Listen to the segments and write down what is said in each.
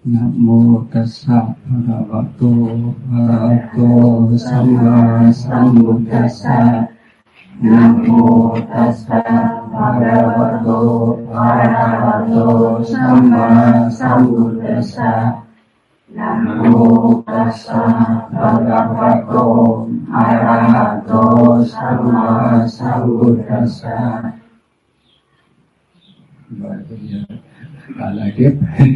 Nam mô tassa bhagavato arahato samma sambuddhassa. Nam mô tassa bhagavato arahato samma sambuddhassa. Nam mô tassa bhagavato arahato samma sambuddhassa. Rồi bây giờ lại tiếp.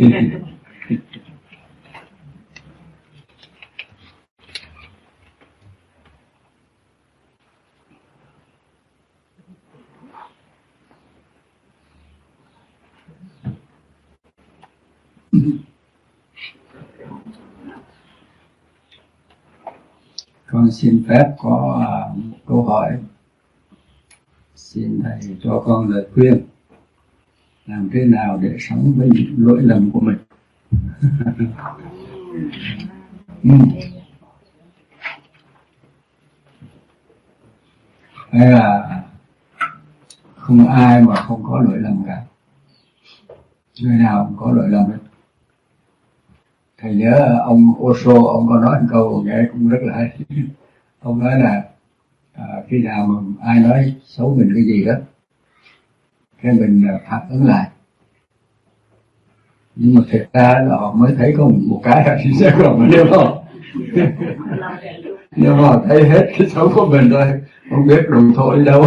Con xin phép có một câu hỏi, xin thầy cho con lời khuyên làm thế nào để sống với những lỗi lầm của mình. Hay là không ai mà không có lỗi lầm cả, người nào cũng có lỗi lầm hết. Thầy nhớ ông Osho, ông có nói một câu nghe cũng rất là hay. Ông nói là khi nào mà ai nói xấu mình cái gì đó, cái mình phản ứng lại. Nhưng mà thực ra là họ mới thấy có một cái là sẽ còn nếu mà thấy hết cái xấu của mình rồi, không biết đụng thôi đâu.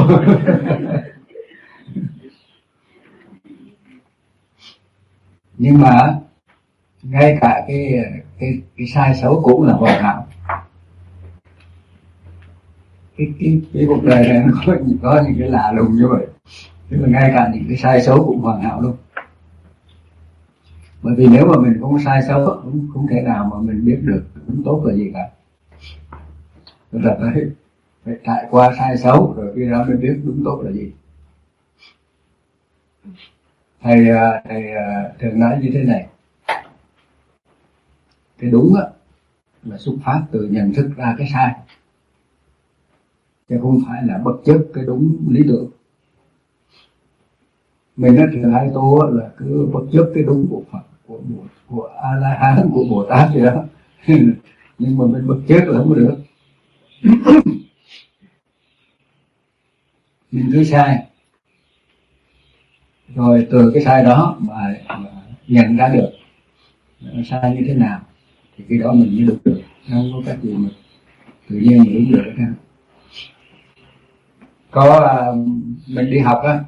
Nhưng mà ngay cả cái sai xấu cũng là hoàn hảo. Cái cuộc đời này nó có những cái lạ lùng như vậy. Tức là ngay cả những cái sai xấu cũng hoàn hảo luôn. Bởi vì nếu mà mình không sai xấu, không thể nào mà mình biết được đúng tốt là gì cả. Tức là phải trải qua sai xấu rồi khi đó mới biết đúng tốt là gì. Thầy thường nói như thế này. Cái đúng á là xuất phát từ nhận thức ra cái sai, chứ không phải là bất chấp cái đúng lý tưởng. Mình nó thường hay tu là cứ bất chấp cái đúng của Phật, của A La Hán, của Bồ Tát gì đó. Nhưng mà mình bất chấp là không có được. Mình cứ sai, rồi từ cái sai đó mà nhận ra được nó sai như thế nào thì khi đó mình mới đúng được. Không có cách gì mà tự nhiên mà đúng được hết. Có mình đi học á,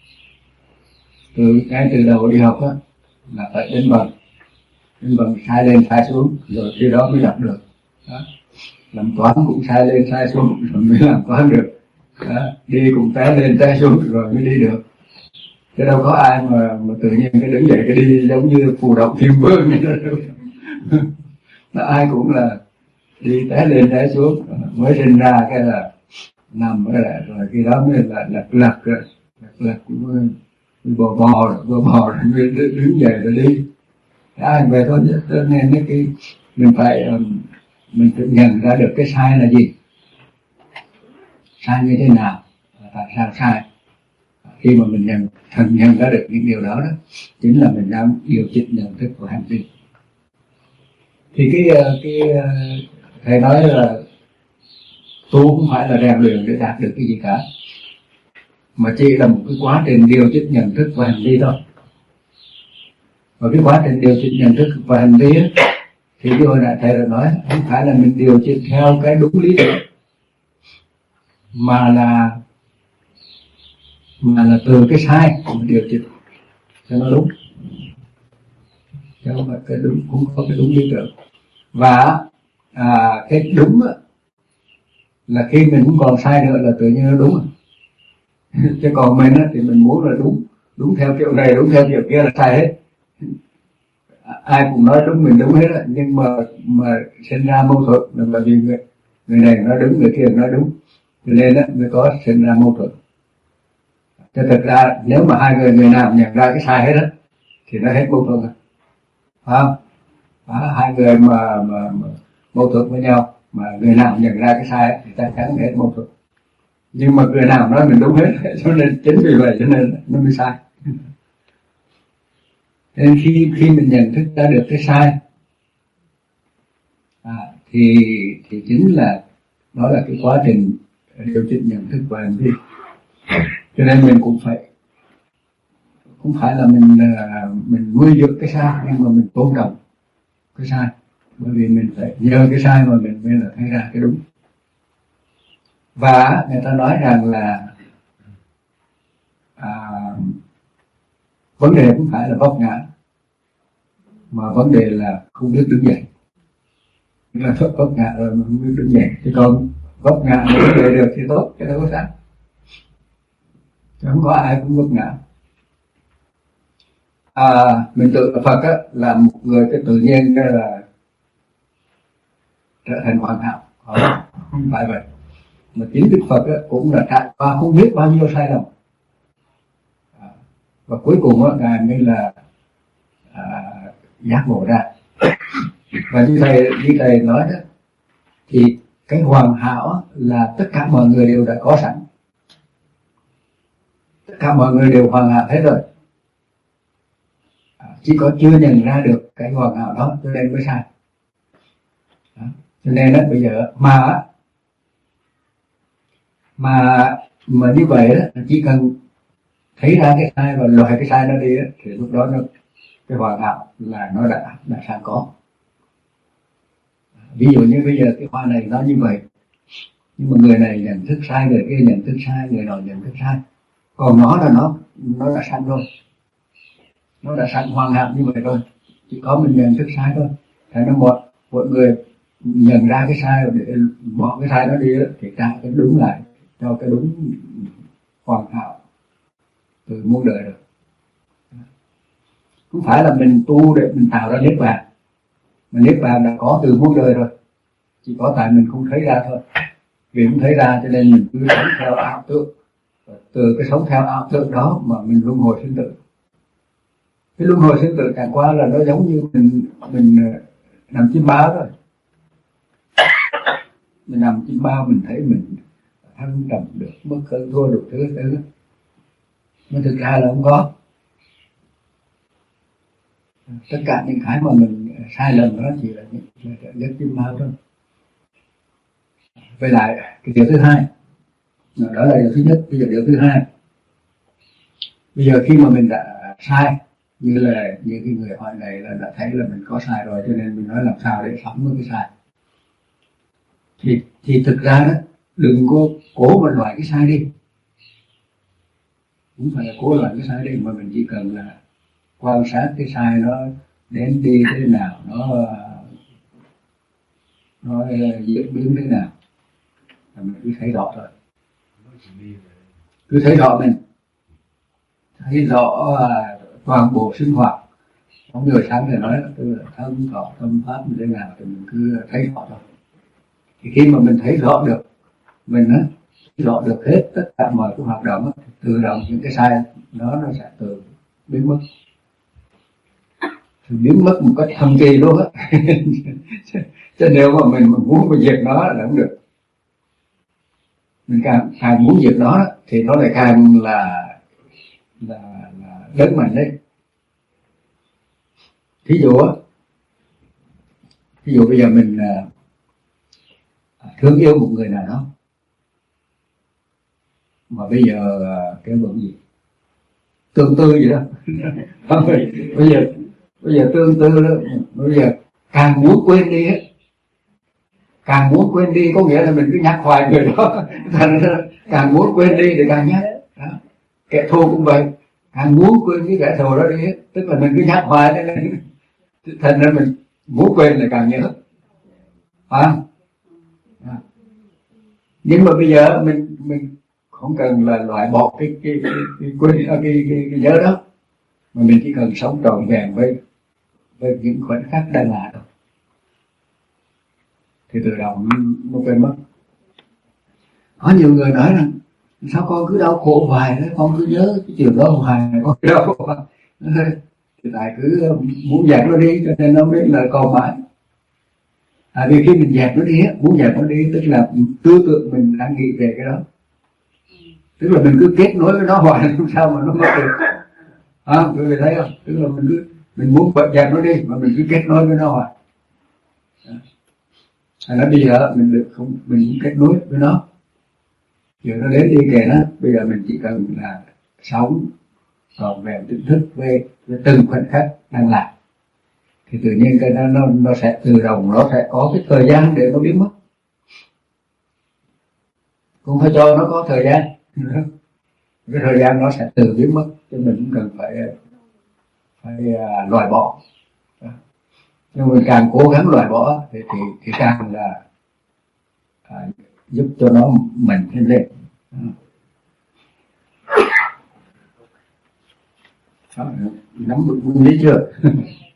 ngay từ đầu đi học á là phải đến bằng sai lên sai xuống rồi khi đó mới đọc được đó. Làm toán cũng sai lên sai xuống rồi mới làm toán được đó. Đi cũng té lên té xuống rồi mới đi được, chứ đâu có ai mà tự nhiên cái đứng dậy cái đi giống như phù đậu Thiên Vương vậy đó. Ai cũng là đi té lên té xuống, mới sinh ra cái là nằm cái là rồi khi đó mới là lật cũng bò rồi mới đứng dậy rồi đi. Ai về thôi, cho nên cái mình phải mình tự nhận ra được cái sai là gì, sai như thế nào, tại sao sai. Khi mà mình nhận ra được những điều đó chính là mình đang điều chỉnh nhận thức của hành vi. Thì cái thầy nói là tu không phải là rèn luyện để đạt được cái gì cả, mà chỉ là một cái quá trình điều chỉnh nhận thức và hành vi thôi. Và cái quá trình điều chỉnh nhận thức và hành vi ấy, thì như hồi nãy thầy đã nói, không phải là mình điều chỉnh theo cái đúng lý tưởng, mà là từ cái sai mình điều chỉnh cho nó đúng, chứ không phải cái đúng, cũng có cái đúng lý tưởng. Và cái đúng là khi mình không còn sai nữa là tự nhiên nó đúng. Chứ còn mình thì mình muốn là đúng theo kiểu này, đúng theo kiểu kia là sai hết. Ai cũng nói đúng, mình đúng hết á, nhưng mà sinh ra mâu thuẫn là bởi vì người này nói đúng, người kia nói đúng, cho nên mới có sinh ra mâu thuẫn. Chứ thật ra nếu mà hai người nào nhận ra cái sai hết á thì nó hết mâu thuẫn. Phải không? Hai người mà mâu thuẫn với nhau mà người nào nhận ra cái sai ấy, thì chắc chắn hết mâu thuẫn. Nhưng mà người nào nói mình đúng hết, cho nên chính vì vậy cho nên nó mới sai. Nên khi mình nhận thức ra được cái sai thì chính là đó là cái quá trình điều chỉnh nhận thức và hành vi. Cho nên mình cũng không phải là mình nuôi dưỡng cái sai, nhưng mà mình tôn trọng cái sai, bởi vì mình phải nhờ cái sai mà mình mới là thấy ra cái đúng. Và người ta nói rằng là vấn đề không phải là vấp ngã, mà vấn đề là không biết đứng dậy. Là vấp ngã rồi mà không biết đứng dậy, chứ còn vấp ngã mà đứng dậy được thì tốt, cái đó có sao. Chứ không có ai cũng vấp ngã. Mình tự Phật á, là một người cái tự nhiên là trở thành hoàn hảo, không phải vậy. Mà chính Đức Phật á, cũng là trải qua không biết bao nhiêu sai lầm, và cuối cùng á, Ngài mới là giác ngộ ra. Và như thầy nói đó, thì cái hoàn hảo là tất cả mọi người đều đã có sẵn, tất cả mọi người đều hoàn hảo hết rồi, chỉ có chưa nhận ra được cái hoàn hảo đó cho nên mới sai. Cho nên đó, bây giờ mà như vậy đó, chỉ cần thấy ra cái sai và loại cái sai nó đi đó, thì lúc đó cái hoàn hảo là nó đã sẵn có. Ví dụ như bây giờ cái hoa này nó như vậy, nhưng mà người này nhận thức sai, người kia nhận thức sai, người nọ nhận thức sai, còn nó là nó đã sẵn rồi, nó đã sẵn hoàn hảo như vậy rồi, chỉ có mình nhận thức sai thôi. Thế nên mọi người nhận ra cái sai rồi để bỏ cái sai đó đi đó, thì trả cái đúng lại cho cái đúng hoàn hảo từ muôn đời rồi. Không phải là mình tu để mình tạo ra niết bàn, mà niết bàn đã có từ muôn đời rồi, chỉ có tại mình không thấy ra thôi. Vì không thấy ra cho nên mình cứ sống theo ảo tưởng, từ cái sống theo ảo tưởng đó mà mình luân hồi sinh tử. Cái luân hồi sinh tử càng qua là nó giống như mình nằm chim bao rồi. Mình nằm chim bao, mình thấy mình thăng trầm được, mất cân thua được thứ nhưng thực ra là không có. Tất cả những cái mà mình sai lầm đó chỉ là những giấc chim bao thôi. Với lại cái điều thứ hai, đó là điều thứ nhất. Bây giờ điều thứ hai, bây giờ khi mà mình đã sai, như cái người hỏi này là đã thấy là mình có sai rồi, cho nên mình nói làm sao để sống với cái sai. Thì thực ra đó, đừng có cố mà loại cái sai đi, không phải là cố loại cái sai đi, mà mình chỉ cần là quan sát cái sai nó đến đi thế nào, nó diễn biến thế nào, là mình cứ thấy rõ thôi. Cứ thấy rõ mình, thấy rõ toàn bộ sinh hoạt. Có người sáng thì nói tức là thân thọ tâm pháp như thế nào thì mình cứ thấy rõ thôi. Thì khi mà mình thấy rõ được mình á, rõ được hết tất cả mọi cái hoạt động á, tự động những cái sai nó sẽ tự biến mất, biến mất một cách thần kỳ luôn á. Cho nếu mà mình muốn mà diệt nó là không được. Mình càng muốn diệt nó thì nó lại càng là lớn mạnh đấy. Thí dụ bây giờ mình thương yêu một người nào đó, mà bây giờ cái bận gì tương tư gì đó. bây giờ tương tư đó, bây giờ càng muốn quên đi ấy, càng muốn quên đi có nghĩa là mình cứ nhắc hoài người đó. Càng muốn quên đi thì càng nhắc đó. Kẻ thù cũng vậy, càng muốn quên cái kẻ thù đó đi ấy, tức là mình cứ nhắc hoài đấy, thành ra mình muốn quên là càng nhớ, phải không? Nhưng mà bây giờ mình không cần là loại bỏ cái quên cái nhớ đó, mà mình chỉ cần sống trọn vẹn với những khoảnh khắc đang là thôi, thì tự động nó quên mất. Có nhiều người nói rằng sao con cứ đau khổ hoài đấy, con cứ nhớ cái chuyện đó hoài, con cứ đau khổ hoài. Thì tại cứ muốn dẹp nó đi cho nên nó mới là còn mãi. Vì khi mình dẹp nó đi, muốn dẹp nó đi tức là tư tưởng mình đang nghĩ về cái đó, tức là mình cứ kết nối với nó hoài làm sao mà nó mất được. Quý vị thấy không? Tức là mình Mình muốn vợ chồng nó đi mà mình cứ kết nối với nó hoài. Nó bây giờ mình được không, mình cũng kết nối với nó, giờ nó đến đi kìa nó, bây giờ mình chỉ cần là sống còn về tỉnh thức với từng khoảnh khắc đang làm, thì tự nhiên cái nó sẽ tự động, nó sẽ có cái thời gian để nó biến mất, cũng phải cho nó có thời gian. Cái thời gian nó sẽ tự biến mất, chứ mình cũng cần phải loại bỏ. Nhưng mình càng cố gắng loại bỏ thì càng là giúp cho nó mạnh thêm lên. Nắm được nguyên lý chưa?